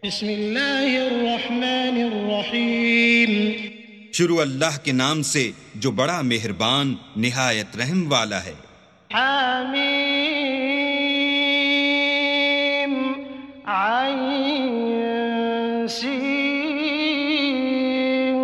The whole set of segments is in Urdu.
بسم اللہ الرحمن الرحیم شروع اللہ کے نام سے جو بڑا مہربان نہایت رحم والا ہے۔ حامیم عین سین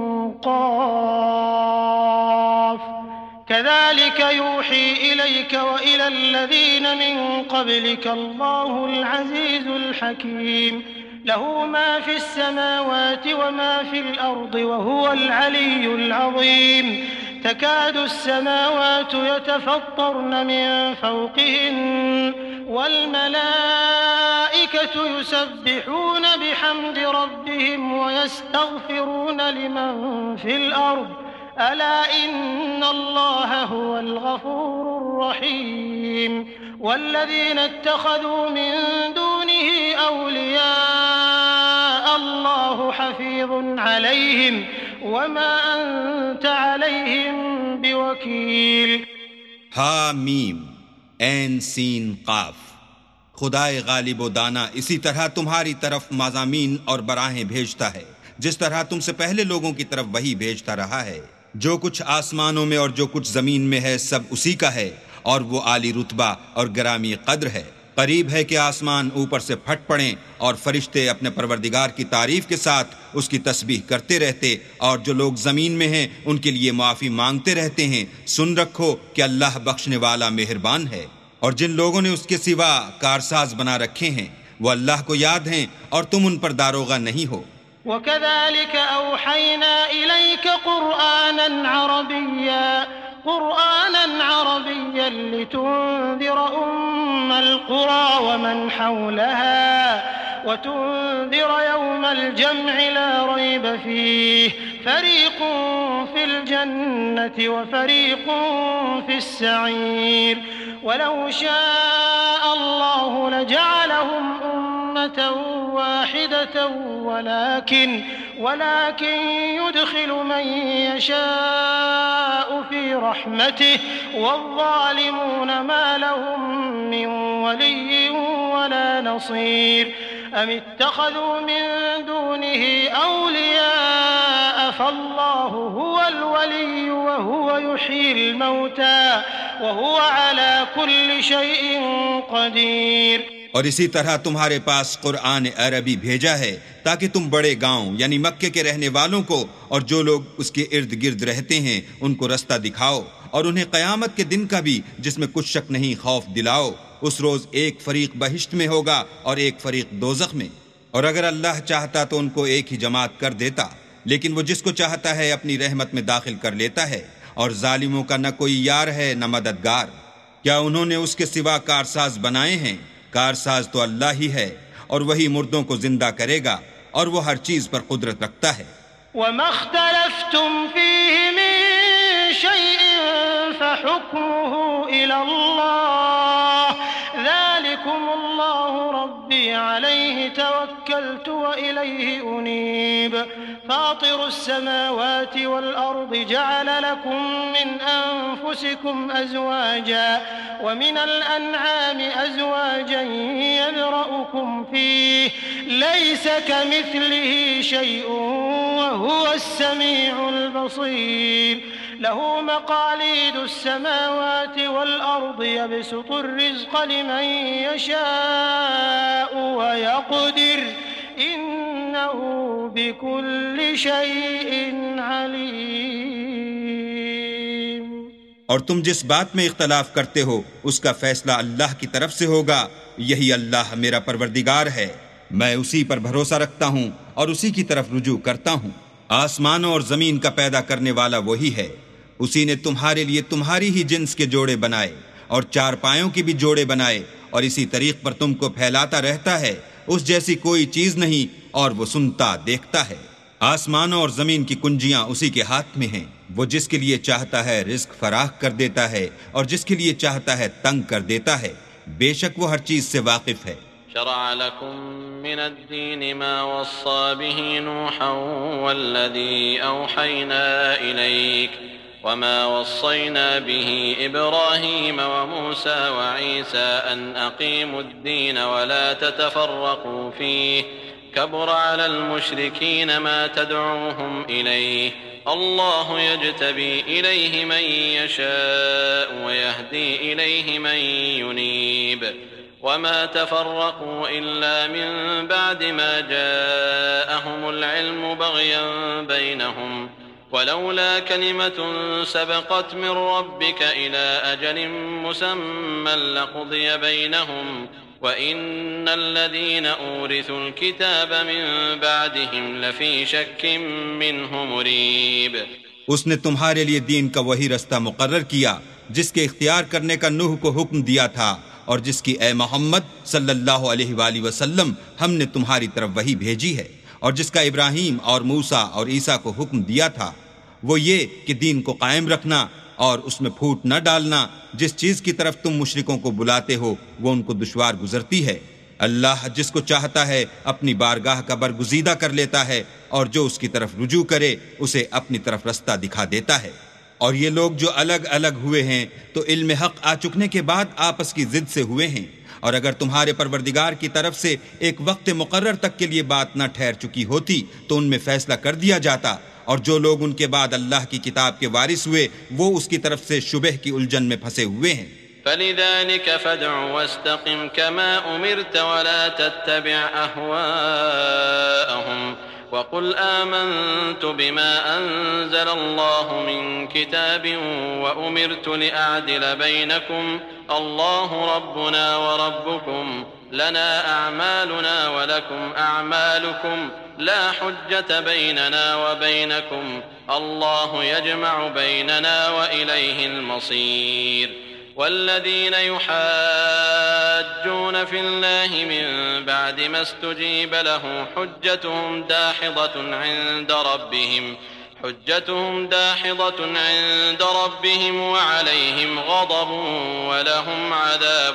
قاف كذلك يوحي إليك وإلى الذين من قبلك الله العزيز الحكيم له ما في السماوات وما في الأرض وهو العلي العظيم تكاد السماوات يتفطرن من فوقهن والملائكة يسبحون بحمد ربهم ويستغفرون لمن في الأرض ألا إن الله هو الغفور الرحيم والذين اتخذوا من دونه أولياء الله حفيظ عليهم وما أنت عليهم بوكيل۔ حامیم عین سین قاف۔ خدائے غالب و دانا اسی طرح تمہاری طرف مضامین اور براہیں بھیجتا ہے جس طرح تم سے پہلے لوگوں کی طرف وہی بھیجتا رہا ہے۔ جو کچھ آسمانوں میں اور جو کچھ زمین میں ہے سب اسی کا ہے، اور وہ عالی رتبہ اور گرامی قدر ہے۔ قریب ہے کہ آسمان اوپر سے پھٹ پڑیں اور فرشتے اپنے پروردگار کی تعریف کے ساتھ اس کی تسبیح کرتے رہتے، اور جو لوگ زمین میں ہیں ان کے لیے معافی مانگتے رہتے ہیں۔ سن رکھو کہ اللہ بخشنے والا مہربان ہے۔ اور جن لوگوں نے اس کے سوا کارساز بنا رکھے ہیں وہ اللہ کو یاد ہیں اور تم ان پر داروغہ نہیں ہو۔ وكذلك أوحينا إليك قرآنا عربيا لتنذر أم القرى ومن حولها وتنذر يوم الجمع لا ريب فيه فريق في الجنة وفريق في السعير ولو شاء الله لجعلهم أمة واحدة ولكن يدخل من يشاء في رحمته والظالمون ما لهم من ولي ولا نصير أم اتخذوا من دونه أولياء فالله هو الولي وهو يحيي الموتى وهو على كل شيء قدير۔ اور اسی طرح تمہارے پاس قرآن عربی بھیجا ہے تاکہ تم بڑے گاؤں یعنی مکے کے رہنے والوں کو اور جو لوگ اس کے ارد گرد رہتے ہیں ان کو رستہ دکھاؤ، اور انہیں قیامت کے دن کا بھی جس میں کچھ شک نہیں خوف دلاؤ۔ اس روز ایک فریق بہشت میں ہوگا اور ایک فریق دوزخ میں، اور اگر اللہ چاہتا تو ان کو ایک ہی جماعت کر دیتا، لیکن وہ جس کو چاہتا ہے اپنی رحمت میں داخل کر لیتا ہے، اور ظالموں کا نہ کوئی یار ہے نہ مددگار۔ کیا انہوں نے اس کے سوا کارساز بنائے ہیں؟ کارساز تو اللہ ہی ہے، اور وہی مردوں کو زندہ کرے گا، اور وہ ہر چیز پر قدرت رکھتا ہے۔ وما اختلفتم فيه من شيء فحكمه إلى الله ذلكم الله ربي عليه توكلت وإليه أنيب فاطر السماوات والأرض جعل لكم من أنفسكم أزواجا ومن الأنعام أزواجا يذرأكم فيه ليس كمثله شيء وهو السميع البصير له مقاليد السماوات والأرض يبسط الرزق لمن يشاء ويقدر إنه بكل شيء عليم۔ اور تم جس بات میں اختلاف کرتے ہو اس کا فیصلہ اللہ کی طرف سے ہوگا، یہی اللہ میرا پروردگار ہے، میں اسی پر بھروسہ رکھتا ہوں اور اسی کی طرف رجوع کرتا ہوں۔ آسمانوں اور زمین کا پیدا کرنے والا وہی ہے، اسی نے تمہارے لیے تمہاری ہی جنس کے جوڑے بنائے اور چار پایوں کے بھی جوڑے بنائے، اور اسی طریق پر تم کو پھیلاتا رہتا ہے، اس جیسی کوئی چیز نہیں، اور وہ سنتا دیکھتا ہے۔ آسمانوں اور زمین کی کنجیاں اسی کے ہاتھ میں ہیں، وہ جس کے لیے چاہتا ہے رزق فراخ کر دیتا ہے اور جس کے لیے چاہتا ہے تنگ کر دیتا ہے، بے شک وہ ہر چیز سے واقف ہے۔ شرع لكم من الدين ما وصى به نوحا والذي أوحينا إليك وما وصينا به إبراهيم وموسى وعيسى أن أقيموا الدين ولا تتفرقوا فيه كبر على المشركين ما تدعوهم إليه الله يجتبي إليه من يشاء ويهدي إليه من ينيب وما تفرقوا إلا من بعد ما جاءهم العلم بغيا بينهم ولولا كلمة سبقت من ربك إلى أجل مسمى لقضي بينهم وَإِنَّ الَّذِينَ أُورِثُوا الْكِتَابَ مِن بَعْدِهِمْ لَفِي شَكٍّ مِّنْهُ مُرِيبٍ۔ اس نے تمہارے لیے دین کا وہی رستہ مقرر کیا جس کے اختیار کرنے کا نوح کو حکم دیا تھا اور جس کی اے محمد صلی اللہ علیہ وآلہ وسلم ہم نے تمہاری طرف وہی بھیجی ہے، اور جس کا ابراہیم اور موسیٰ اور عیسیٰ کو حکم دیا تھا، وہ یہ کہ دین کو قائم رکھنا اور اس میں پھوٹ نہ ڈالنا۔ جس چیز کی طرف تم مشرکوں کو بلاتے ہو وہ ان کو دشوار گزرتی ہے۔ اللہ جس کو چاہتا ہے اپنی بارگاہ کا برگزیدہ کر لیتا ہے، اور جو اس کی طرف رجوع کرے اسے اپنی طرف رستہ دکھا دیتا ہے۔ اور یہ لوگ جو الگ الگ ہوئے ہیں تو علم حق آ چکنے کے بعد آپس کی ضد سے ہوئے ہیں، اور اگر تمہارے پروردگار کی طرف سے ایک وقت مقرر تک کے لیے بات نہ ٹھہر چکی ہوتی تو ان میں فیصلہ کر دیا جاتا، اور جو لوگ ان کے بعد اللہ کی کتاب کے وارث ہوئے وہ اس کی طرف سے شبہ کی الجھن میں پھنسے ہوئے ہیں۔ فَلِذَلِكَ فَادْعُ وَاسْتَقِمْ كَمَا أُمِرْتَ وَلَا تَتَّبِعْ أَهْوَاءَهُمْ وَقُلْ آمَنْتُ بِمَا أَنزَلَ اللَّهُ مِنْ كِتَابٍ وَأُمِرْتُ لِأَعْدِلَ بَيْنَكُمْ اللَّهُ رَبُّنَا وَرَبُّكُمْ لَنَا أَعْمَالُنَا وَلَكُمْ أَعْمَالُكُمْ لا حجة بيننا وبينكم الله يجمع بيننا وإليه المصير والذين يحاجون في الله من بعد ما استجيب له حجتهم داحضة عند ربهم وعليهم غضب ولهم عذاب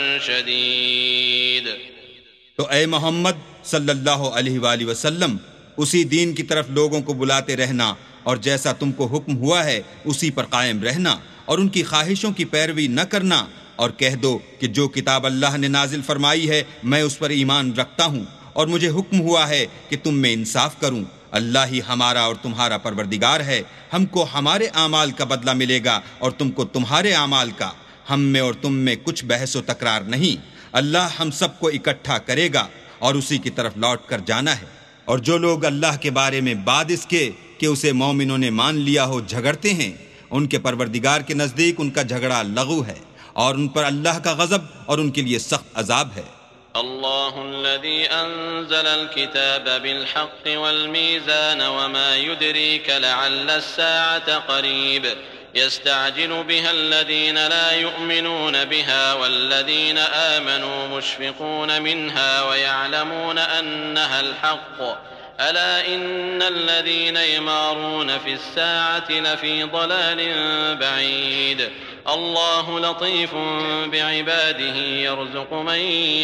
شديد۔ تو اے محمد صلی اللہ علیہ وآلہ وسلم اسی دین کی طرف لوگوں کو بلاتے رہنا، اور جیسا تم کو حکم ہوا ہے اسی پر قائم رہنا، اور ان کی خواہشوں کی پیروی نہ کرنا، اور کہہ دو کہ جو کتاب اللہ نے نازل فرمائی ہے میں اس پر ایمان رکھتا ہوں، اور مجھے حکم ہوا ہے کہ تم میں انصاف کروں۔ اللہ ہی ہمارا اور تمہارا پروردگار ہے، ہم کو ہمارے اعمال کا بدلہ ملے گا اور تم کو تمہارے اعمال کا، ہم میں اور تم میں کچھ بحث و تکرار نہیں۔ اللہ ہم سب کو اکٹھا کرے گا اور اسی کی طرف لوٹ کر جانا ہے۔ اور جو لوگ اللہ کے بارے میں بعد اس کے کہ اسے مومنوں نے مان لیا ہو جھگڑتے ہیں، ان کے پروردگار کے نزدیک ان کا جھگڑا لغو ہے، اور ان پر اللہ کا غضب اور ان کے لیے سخت عذاب ہے۔ اللہ الذي انزل الكتاب بالحق والميزان وما يدريك لعل الساعة قريب يستعجل بها الذين لا يؤمنون بها والذين آمنوا مشفقون منها ويعلمون أنها الحق ألا إن الذين يمارون في الساعة لفي ضلال بعيد الله لطيف بعباده يرزق من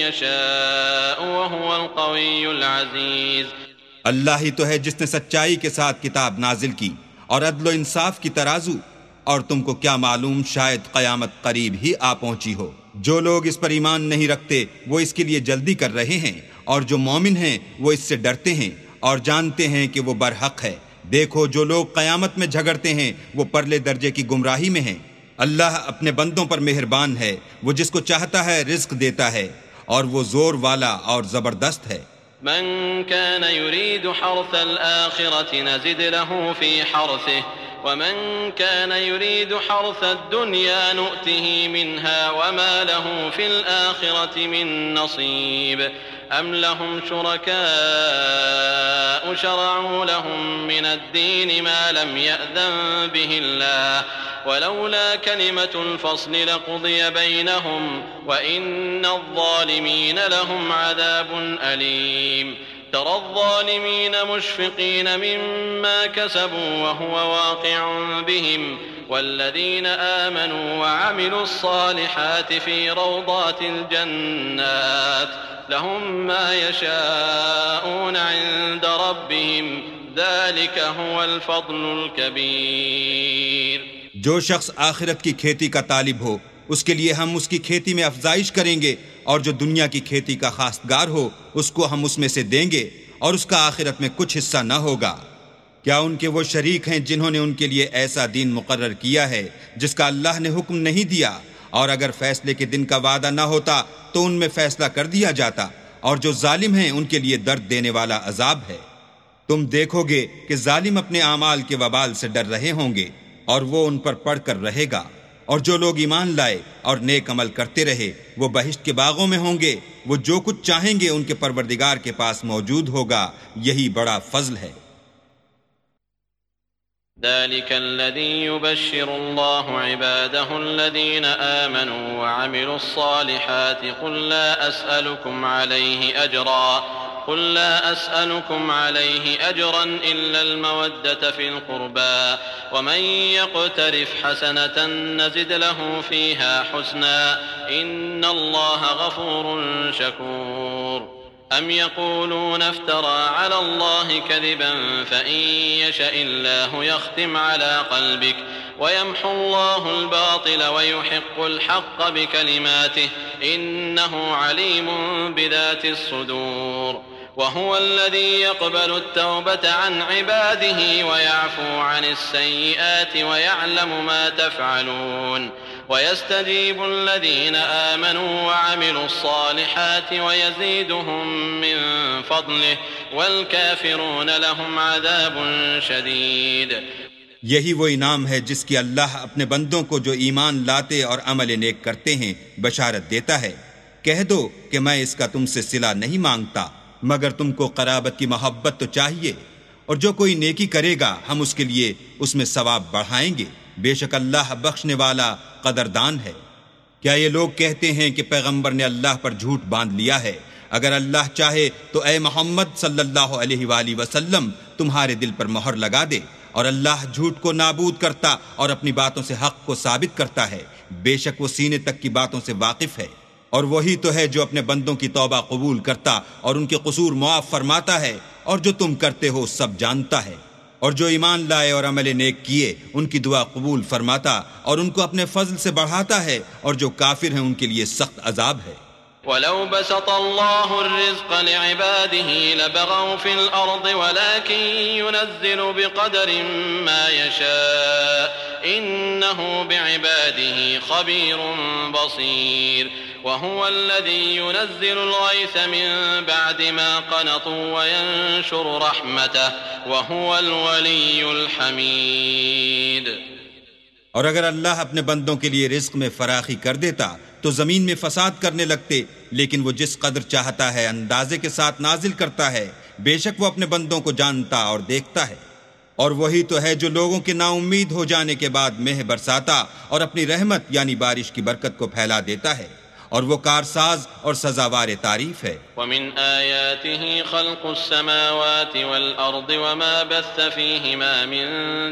يشاء وهو القوي العزيز۔ اللہ ہی تو ہے جس نے سچائی کے ساتھ کتاب نازل کی اور عدل و انصاف کی ترازو، اور تم کو کیا معلوم شاید قیامت قریب ہی آ پہنچی ہو۔ جو لوگ اس پر ایمان نہیں رکھتے وہ اس کے لیے جلدی کر رہے ہیں، اور جو مومن ہیں وہ اس سے ڈرتے ہیں اور جانتے ہیں کہ وہ برحق ہے۔ دیکھو جو لوگ قیامت میں جھگڑتے ہیں وہ پرلے درجے کی گمراہی میں ہیں۔ اللہ اپنے بندوں پر مہربان ہے، وہ جس کو چاہتا ہے رزق دیتا ہے، اور وہ زور والا اور زبردست ہے۔ من كان يريد حرث الآخرة نزد له في حرثه ومن كان يريد حرث الدنيا نؤته منها وما له في الآخرة من نصيب أم لهم شركاء شرعوا لهم من الدين ما لم يأذن به الله ولولا كلمة الفصل لقضي بينهم وإن الظالمين لهم عذاب أليم ترى الظالمين مشفقين مما كسبوا وهو واقع بهم والذين آمنوا وعملوا الصالحات في روضات الجنات لهم ما يشاءون عند ربهم ذلك هو الفضل الكبير۔ جو شخص آخرت کی کھیتی کا طالب ہو اس کے لیے ہم اس کی کھیتی میں افزائش کریں گے، اور جو دنیا کی کھیتی کا خواستگار ہو اس کو ہم اس میں سے دیں گے، اور اس کا آخرت میں کچھ حصہ نہ ہوگا۔ کیا ان کے وہ شریک ہیں جنہوں نے ان کے لیے ایسا دین مقرر کیا ہے جس کا اللہ نے حکم نہیں دیا، اور اگر فیصلے کے دن کا وعدہ نہ ہوتا تو ان میں فیصلہ کر دیا جاتا، اور جو ظالم ہیں ان کے لیے درد دینے والا عذاب ہے۔ تم دیکھو گے کہ ظالم اپنے اعمال کے وبال سے ڈر رہے ہوں گے، اور وہ ان پر پڑھ کر رہے گا، اور جو لوگ ایمان لائے اور نیک عمل کرتے رہے وہ بہشت کے باغوں میں ہوں گے، وہ جو کچھ چاہیں گے ان کے پروردگار کے پاس موجود ہوگا، یہی بڑا فضل ہے۔ ذلك الذي يبشر الله عباده الذين آمنوا وعملوا الصالحات قل لا أسألكم عليه أجرا إلا المودة في القربى ومن يقترف حسنة نزد له فيها حسنا إن الله غفور شكور أم يقولون افترى على الله كذبا فإن يشأ الله يختم على قلبك ويمحو الله الباطل ويحق الحق بكلماته إنه عليم بذات الصدور وهو الذي يقبل التوبة عن عباده ويعفو عن السيئات ويعلم ما تفعلون ويستجيب الذين آمنوا وعملوا الصالحات ويزيدهم من فضله والكافرون لهم عذاب شديد۔ یہی وہ انعام ہے جس کی اللہ اپنے بندوں کو جو ایمان لاتے اور عمل نیک کرتے ہیں بشارت دیتا ہے۔ کہہ دو کہ میں اس کا تم سے صلہ نہیں مانگتا، مگر تم کو قرابت کی محبت تو چاہیے، اور جو کوئی نیکی کرے گا ہم اس کے لیے اس میں ثواب بڑھائیں گے، بے شک اللہ بخشنے والا قدردان ہے۔ کیا یہ لوگ کہتے ہیں کہ پیغمبر نے اللہ پر جھوٹ باندھ لیا ہے؟ اگر اللہ چاہے تو اے محمد صلی اللہ علیہ وآلہ وسلم تمہارے دل پر مہر لگا دے، اور اللہ جھوٹ کو نابود کرتا اور اپنی باتوں سے حق کو ثابت کرتا ہے، بے شک وہ سینے تک کی باتوں سے واقف ہے۔ اور وہی تو ہے جو اپنے بندوں کی توبہ قبول کرتا اور ان کے قصور معاف فرماتا ہے، اور جو تم کرتے ہو سب جانتا ہے۔ اور جو ایمان لائے اور عمل نیک کیے ان کی دعا قبول فرماتا اور ان کو اپنے فضل سے بڑھاتا ہے، اور جو کافر ہیں ان کے لیے سخت عذاب ہے۔ وَلَوْ بَسَطَ اللَّهُ الرِّزْقَ لِعِبَادِهِ لَبَغَوْا فِي الْأَرْضِ وَلَكِنْ يُنَزِّلُ بِقَدَرٍ مَا يَشَاءُ إِنَّهُ بِعِبَادِهِ خَبِيرٌ بَصِيرٌ وَهُوَ الَّذِي يُنَزِّلُ الْغَيْثَ مِن بَعْدِ مَا قَنَطُوا وَيَنشُرُ رَحْمَتَهُ وَهُوَ الْوَلِيُّ الْحَمِيدُ۔ اور اگر اللہ اپنے بندوں کے لیے رزق میں فراخی کر دیتا تو زمین میں فساد کرنے لگتے، لیکن وہ جس قدر چاہتا ہے اندازے کے ساتھ نازل کرتا ہے، بے شک وہ اپنے بندوں کو جانتا اور دیکھتا ہے۔ اور وہی تو ہے جو لوگوں کے نا امید ہو جانے کے بعد مہ برساتا اور اپنی رحمت یعنی بارش کی برکت کو پھیلا دیتا ہے، اور وہ کارساز اور سزاوار تعریف ہے۔ وَمِنْ آيَاتِهِ خَلْقُ السَّمَاوَاتِ وَالْأَرْضِ وَمَا بَثَّ فِيهِمَا مِن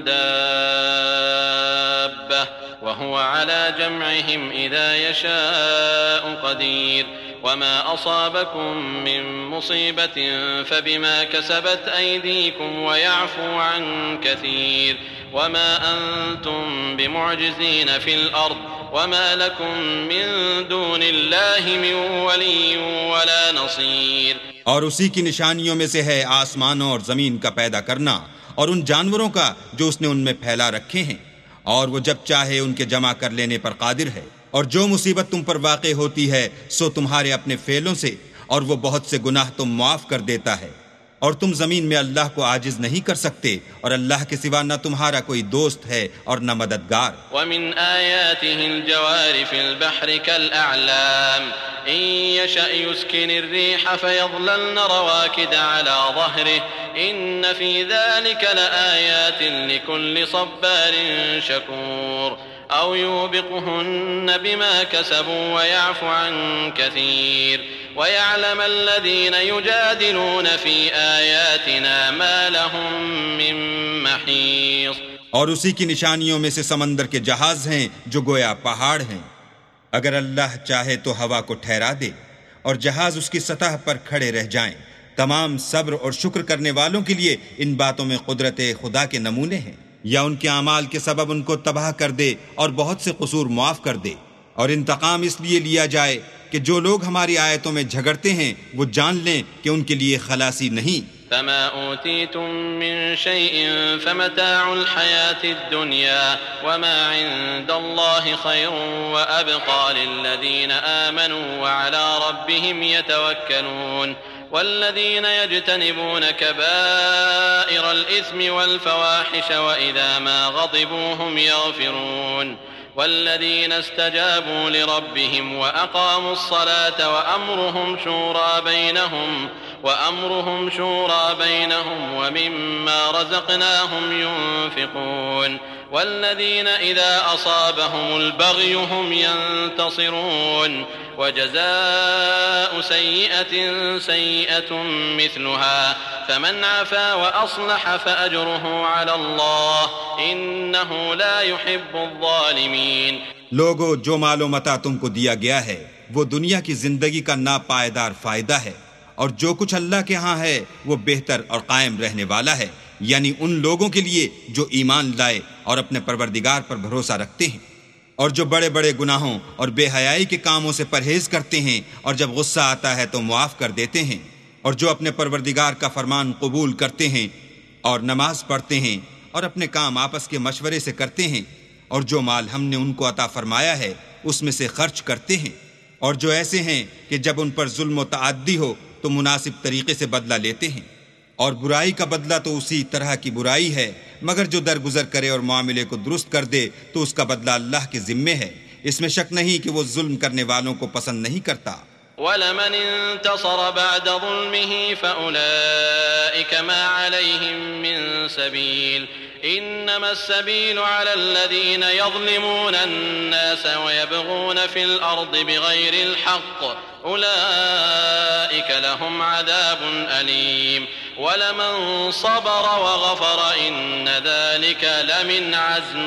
دَابَّةٍ وَهُوَ عَلَى جَمْعِهِمْ إِذَا يَشَاءُ قَدِيرٌ وَمَا أَصَابَكُم مِّن مُّصِيبَةٍ فَبِمَا كَسَبَتْ أَيْدِيكُمْ وَيَعْفُو عَن كَثِيرٍ وَمَا أَنتُم بِمُعْجِزِينَ فِي الْأَرْضِ وَمَا لَكُم مِّن دُونِ اللَّهِ مِن وَلِيٍّ وَلَا نَصِيرٍ۔ اور اسی کی نشانیوں میں سے ہے آسمانوں اور زمین کا پیدا کرنا، اور ان جانوروں کا جو اس نے ان میں پھیلا رکھے ہیں، اور وہ جب چاہے ان کے جمع کر لینے پر قادر ہے۔ اور جو مصیبت تم پر واقع ہوتی ہے سو تمہارے اپنے فعلوں سے، اور وہ بہت سے گناہ تم معاف کر دیتا ہے، اور تم زمین میں اللہ کو عاجز نہیں کر سکتے، اور اللہ کے سوا نہ تمہارا کوئی دوست ہے اور نہ مددگار۔ وَمِنْ آيَاتِهِ الْجَوَارِ فِي الْبَحْرِ كَالْأَعْلَامِ إِن يَشَأْ يُسْكِنِ الرِّيحَ فَيَظْلَلْنَ رَوَاكِدَ عَلَى ظَهْرِهِ إِنَّ فِي ذَلِكَ لَآيَاتٍ لِكُلِّ صَبَّارٍ شَكُورٍ أَوْ يُوبِقْهُنَّ بِمَا كَسَبُوا وَيَعْفُ عَن كَثِيرٍ وَيَعْلَمَ الَّذِينَ يُجَادِلُونَ فِي آيَاتِنَا مَا لَهُم مِّن مَّحِيصٍ۔ اور اسی کی نشانیوں میں سے سمندر کے جہاز ہیں جو گویا پہاڑ ہیں۔ اگر اللہ چاہے تو ہوا کو ٹھہرا دے اور جہاز اس کی سطح پر کھڑے رہ جائیں۔ تمام صبر اور شکر کرنے والوں کے لیے ان باتوں میں قدرت خدا کے نمونے ہیں، یا ان کے اعمال کے سبب ان کو تباہ کر دے اور بہت سے قصور معاف کر دے۔ اور انتقام اس لیے لیا جائے کہ جو لوگ ہماری آیتوں میں جھگڑتے ہیں وہ جان لیں کہ ان کے لیے خلاصی نہیں۔ فما أوتيتم من شيء فمتاع الحياة الدنيا وما عند الله خير وأبقى للذين آمنوا وعلى ربهم يتوكلون والذين يجتنبون كبائر الإثم والفواحش وإذا ما غضبوا هم يغفرون والذين استجابوا لربهم وأقاموا الصلاة وأمرهم شورى بينهم ومما رزقناهم ينفقون والذين إذا أصابهم البغي هم ينتصرون وجزاء سيئة سيئة مثلها فمن عفا وأصلح فأجره على الله إنه لا يحب الظالمين. لوگو، جو مال و متاع تم کو دیا گیا ہے وہ دنیا کی زندگی کا ناپائیدار فائدہ ہے، اور جو کچھ اللہ کے ہاں ہے وہ بہتر اور قائم رہنے والا ہے، یعنی ان لوگوں کے لیے جو ایمان لائے اور اپنے پروردگار پر بھروسہ رکھتے ہیں، اور جو بڑے بڑے گناہوں اور بے حیائی کے کاموں سے پرہیز کرتے ہیں، اور جب غصہ آتا ہے تو معاف کر دیتے ہیں، اور جو اپنے پروردگار کا فرمان قبول کرتے ہیں اور نماز پڑھتے ہیں اور اپنے کام آپس کے مشورے سے کرتے ہیں، اور جو مال ہم نے ان کو عطا فرمایا ہے اس میں سے خرچ کرتے ہیں، اور جو ایسے ہیں کہ جب ان پر ظلم و تعدی ہو تو مناسب طریقے سے بدلہ لیتے ہیں، اور برائی کا بدلہ تو اسی طرح کی برائی ہے، مگر جو درگزر کرے اور معاملے کو درست کر دے تو اس کا بدلہ اللہ کے ذمے ہے، اس میں شک نہیں کہ وہ ظلم کرنے والوں کو پسند نہیں کرتا۔ وَلَمَنِ انتصر بعد ظلمه فأولئك ما عليهم من سبيل إنما السبيل على الذين يظلمون الناس ويبغون في الأرض بغير الحق أولئك لهم عذاب أليم ولمن صبر وغفر إن ذلك لمن عزم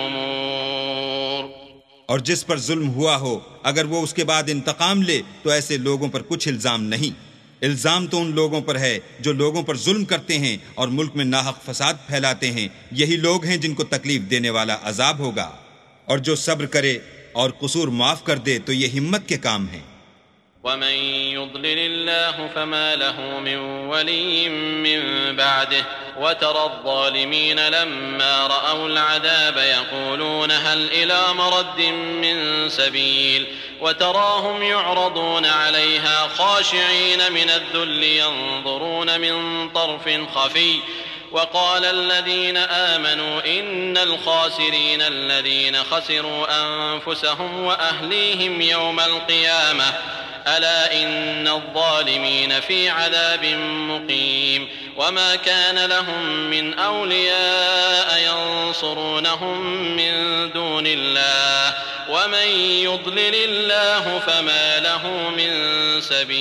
الأمور۔ اور جس پر ظلم ہوا ہو اگر وہ اس کے بعد انتقام لے تو ایسے لوگوں پر کچھ الزام نہیں، الزام تو ان لوگوں پر ہے جو لوگوں پر ظلم کرتے ہیں اور ملک میں ناحق فساد پھیلاتے ہیں، یہی لوگ ہیں جن کو تکلیف دینے والا عذاب ہوگا، اور جو صبر کرے اور قصور معاف کر دے تو یہ ہمت کے کام ہیں۔ ومن يضلل الله فما له من ولي من بعده وترى الظالمين لما رأوا العذاب يقولون هل إلى مرد من سبيل وتراهم يعرضون عليها خاشعين من الذل ينظرون من طرف خفي وقال الذين آمنوا إن الخاسرين الذين خسروا أنفسهم وأهليهم يوم القيامة ألا إن الظالمين في عذاب مقيم وما كان لهم من أولياء ينصرونهم من دون الله ومن يضلل الله فما له من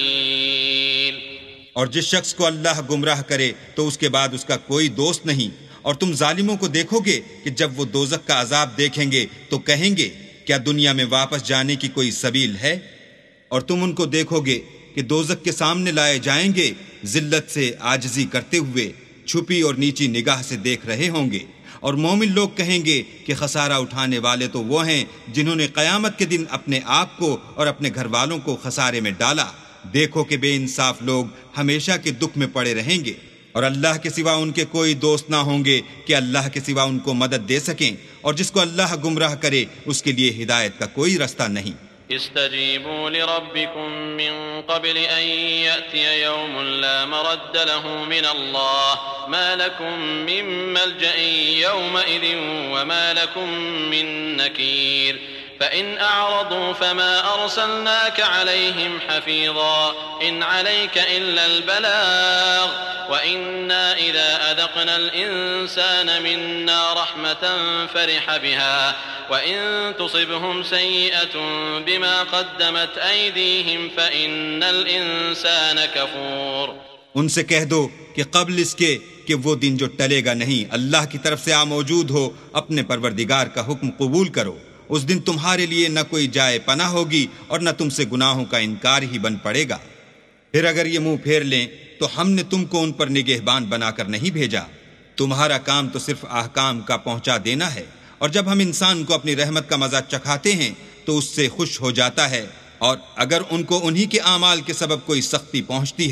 سبيل۔ اور جس شخص کو اللہ گمراہ کرے تو اس کے بعد اس کا کوئی دوست نہیں، اور تم ظالموں کو دیکھو گے کہ جب وہ دوزخ کا عذاب دیکھیں گے تو کہیں گے کیا دنیا میں واپس جانے کی کوئی سبیل ہے؟ اور تم ان کو دیکھو گے کہ دوزخ کے سامنے لائے جائیں گے، ذلت سے عاجزی کرتے ہوئے چھپی اور نیچی نگاہ سے دیکھ رہے ہوں گے، اور مومن لوگ کہیں گے کہ خسارہ اٹھانے والے تو وہ ہیں جنہوں نے قیامت کے دن اپنے آپ کو اور اپنے گھر والوں کو خسارے میں ڈالا۔ دیکھو کہ بے انصاف لوگ ہمیشہ کے دکھ میں پڑے رہیں گے، اور اللہ کے سوا ان کے کوئی دوست نہ ہوں گے کہ اللہ کے سوا ان کو مدد دے سکیں، اور جس کو اللہ گمراہ کرے اس کے لیے ہدایت کا کوئی رستہ نہیں۔ استجیبوا لربکم من قبل ان یأتی یوم لا مرد له من اللہ ما لکم من ملجأ یومئذ وما لکم من نکیر فإن أعرضوا فما أرسلناك عليهم حفيظا إن عليك إلا البلاغ وإنا إذا أذقنا الإنسان منا رحمة فرح بها وإن تصبهم سيئة بما قدمت أيديهم فإن الإنسان كفور۔ ان سے کہہ دو کہ قبل اس کے کہ وہ دن جو ٹلے گا نہیں اللہ کی طرف سے موجود ہو، اپنے پروردگار کا حکم قبول کرو، اس دن تمہارے لیے نہ کوئی جائے پناہ ہوگی اور نہ تم سے گناہوں کا انکار ہی بن پڑے گا۔ پھر اگر یہ منہ پھیر لیں تو ہم نے تم کو ان پر نگہبان بنا کر نہیں بھیجا، تمہارا کام تو صرف احکام کا پہنچا دینا ہے، اور جب ہم انسان کو اپنی رحمت کا مزہ چکھاتے ہیں تو اس سے خوش ہو جاتا ہے، اور اگر ان کو انہی کے اعمال کے سبب کوئی سختی پہنچتی ہے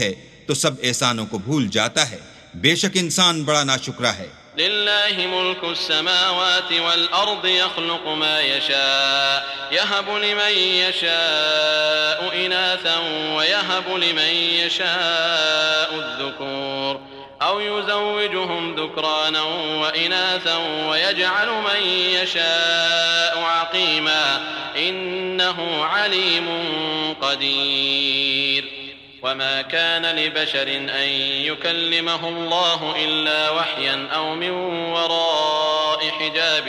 تو سب احسانوں کو بھول جاتا ہے۔ بے شک انسان بڑا ناشکرا ہے۔ لله ملك السماوات والأرض يخلق ما يشاء يهب لمن يشاء إناثا ويهب لمن يشاء الذكور أو يزوجهم ذكرانا وإناثا ويجعل من يشاء عقيما إنه عليم قدير وما كان لبشر أن يكلمه الله إلا وحيا أو من وراء حجاب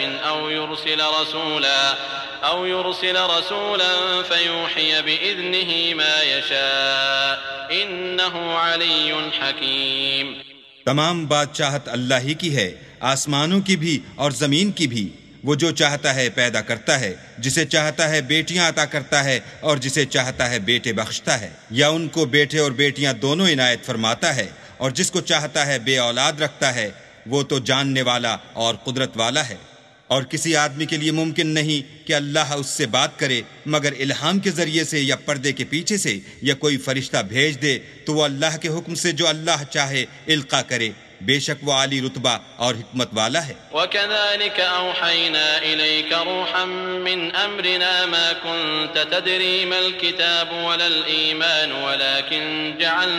أو يرسل رسولا فيوحي بإذنه ما يشاء إنه علي حكيم۔ تمام بادشاہت اللہ ہی کی ہے، آسمانوں کی بھی اور زمین کی بھی۔ وہ جو چاہتا ہے پیدا کرتا ہے، جسے چاہتا ہے بیٹیاں عطا کرتا ہے اور جسے چاہتا ہے بیٹے بخشتا ہے، یا ان کو بیٹے اور بیٹیاں دونوں عنایت فرماتا ہے، اور جس کو چاہتا ہے بے اولاد رکھتا ہے۔ وہ تو جاننے والا اور قدرت والا ہے۔ اور کسی آدمی کے لیے ممکن نہیں کہ اللہ اس سے بات کرے مگر الہام کے ذریعے سے یا پردے کے پیچھے سے، یا کوئی فرشتہ بھیج دے تو وہ اللہ کے حکم سے جو اللہ چاہے القا کرے۔ بے شک وہ عالی رتبہ اور حکمت والا ہے۔ وَكَذَلِكَ أَوْحَيْنَا إِلَيْكَ رُوحًا مِّنْ أَمْرِنَا مَا كُنْتَ تَدْرِي مَا الْكِتَابُ وَلَا الْإِيمَانُ وَلَكِنْ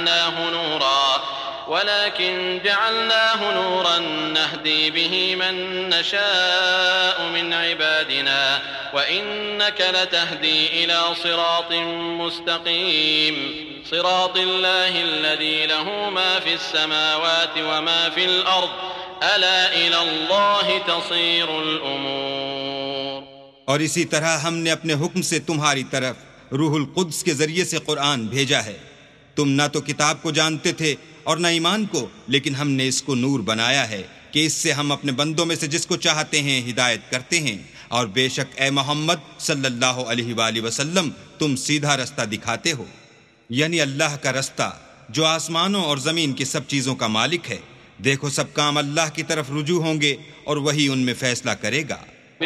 جَعَلْنَاهُ نُورًا نَهْدِي بِهِ مَن نَّشَاءُ مِنْ عِبَادِنَا وَإِنَّكَ لَتَهْدِي إِلَى صِرَاطٍ مُّسْتَقِيمٍ صِرَاطِ اللَّهِ الَّذِي لَهُ مَا فِي السَّمَاوَاتِ وَمَا فِي الْأَرْضِ أَلَا إِلَى اللَّهِ تَصِيرُ الْأُمُورُ۔ اور اسی طرح ہم نے اپنے حکم سے تمہاری طرف روح القدس کے ذریعے سے قرآن بھیجا ہے۔ تم نہ تو کتاب کو جانتے تھے اور نہ ایمان کو، لیکن ہم نے اس کو نور بنایا ہے کہ اس سے ہم اپنے بندوں میں سے جس کو چاہتے ہیں ہدایت کرتے ہیں، اور بے شک اے محمد صلی اللہ علیہ وآلہ وسلم تم سیدھا رستہ دکھاتے ہو، یعنی اللہ کا رستہ جو آسمانوں اور زمین کی سب چیزوں کا مالک ہے۔ دیکھو سب کام اللہ کی طرف رجوع ہوں گے اور وہی ان میں فیصلہ کرے گا۔